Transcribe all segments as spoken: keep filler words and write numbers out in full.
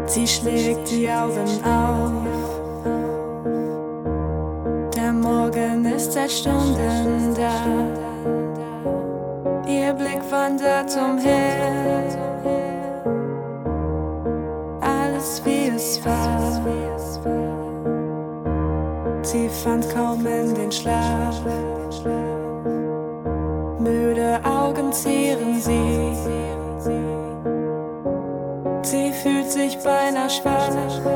Sie schlägt die Augen auf. Der Morgen ist seit Stunden da. Ihr Blick wandert umher. Alles wie es war. Sie fand kaum in den Schlaf. Müde Augen zieren sie. Sie fühlt sich beinahe schwach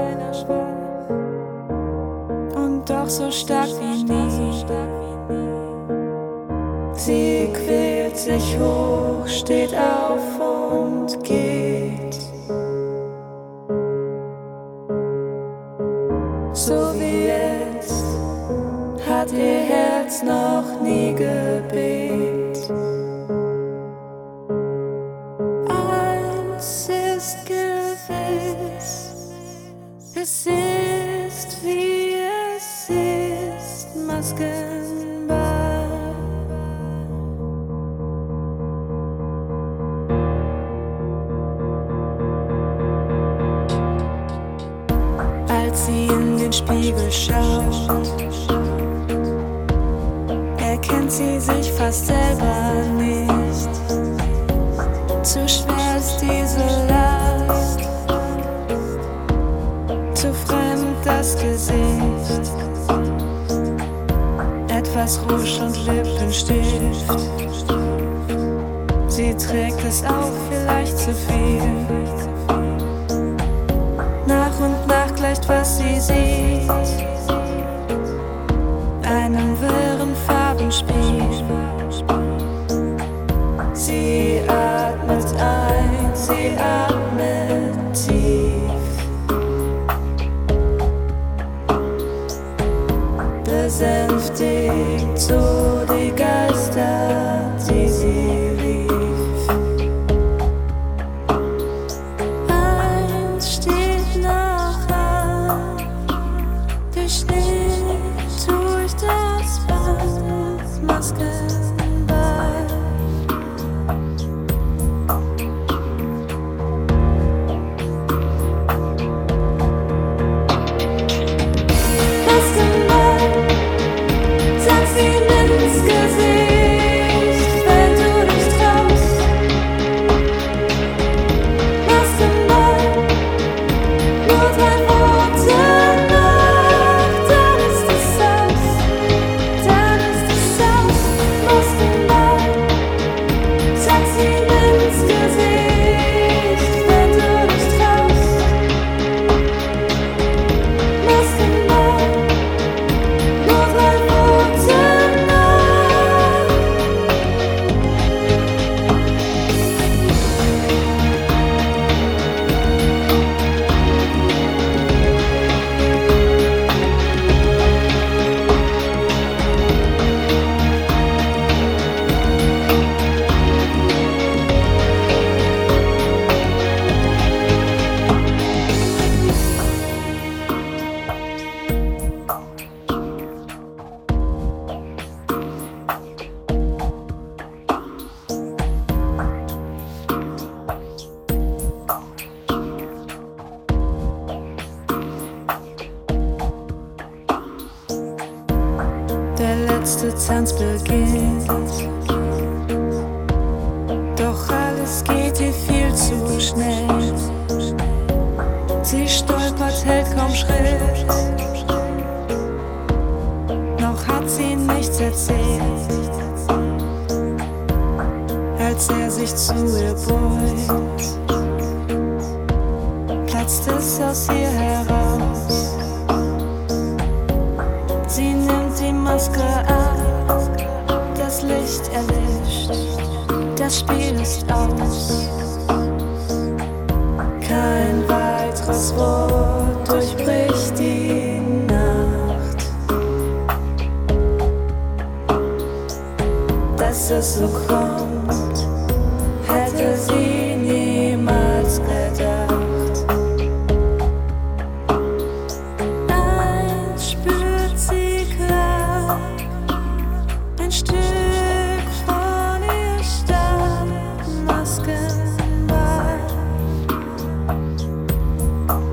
und doch so stark wie nie. Sie quält sich hoch, steht auf und geht. So wie jetzt hat ihr Herz noch nie gebebt. Eins ist gewiss, es ist wie es ist, maskenbar. Als sie in den Spiegel schaut, erkennt sie sich fast selber nicht. Zu schwer ist diese Last, zu fremd das Gesicht. Etwas Rouge und Lippenstift. Sie trägt es auch vielleicht zu viel. Nach und nach gleicht, was sie sieht, einem wirren Farbenspiel. Sie atmet ein, sie atmet tief. Besänftigt so die Geister, die sie rief. Eins steht noch an, durchschnitt durch das Band, maskenbar. Der letzte Tanz beginnt, doch alles geht ihr viel zu schnell. Sie stolpert, hält kaum Schritt, noch hat sie nichts erzählt. Als er sich zu ihr beugt, platzt es aus ihr heraus. Sie nimmt die Maske ab, das Licht erlischt, das Spiel ist aus. Kein weiteres Wort durchbricht die Nacht. Dass es so kommt, hätte sie niemals gedacht. Oh.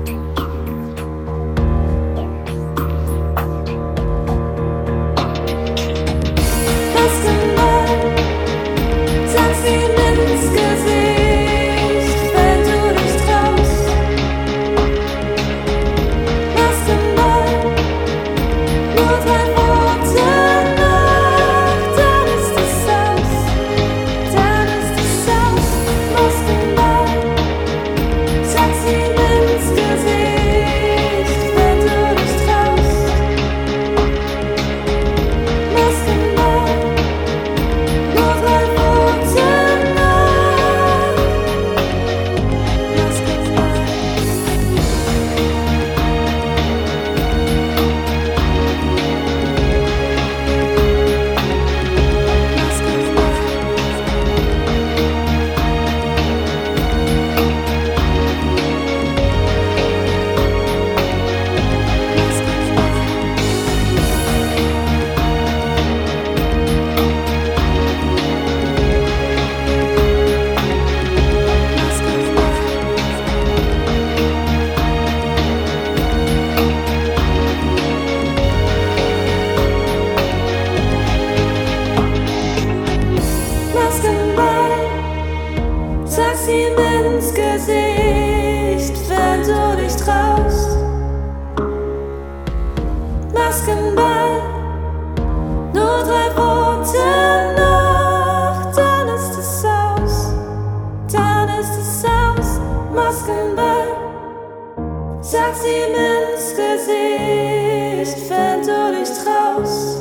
Maskenball, nur drei Worte noch, dann ist es aus, dann ist es aus. Maskenball, sag's ihm ins Gesicht, wenn du dich traust.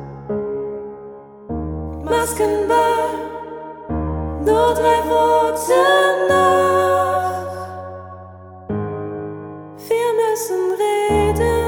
Maskenball, nur drei Worte noch. Wir müssen reden.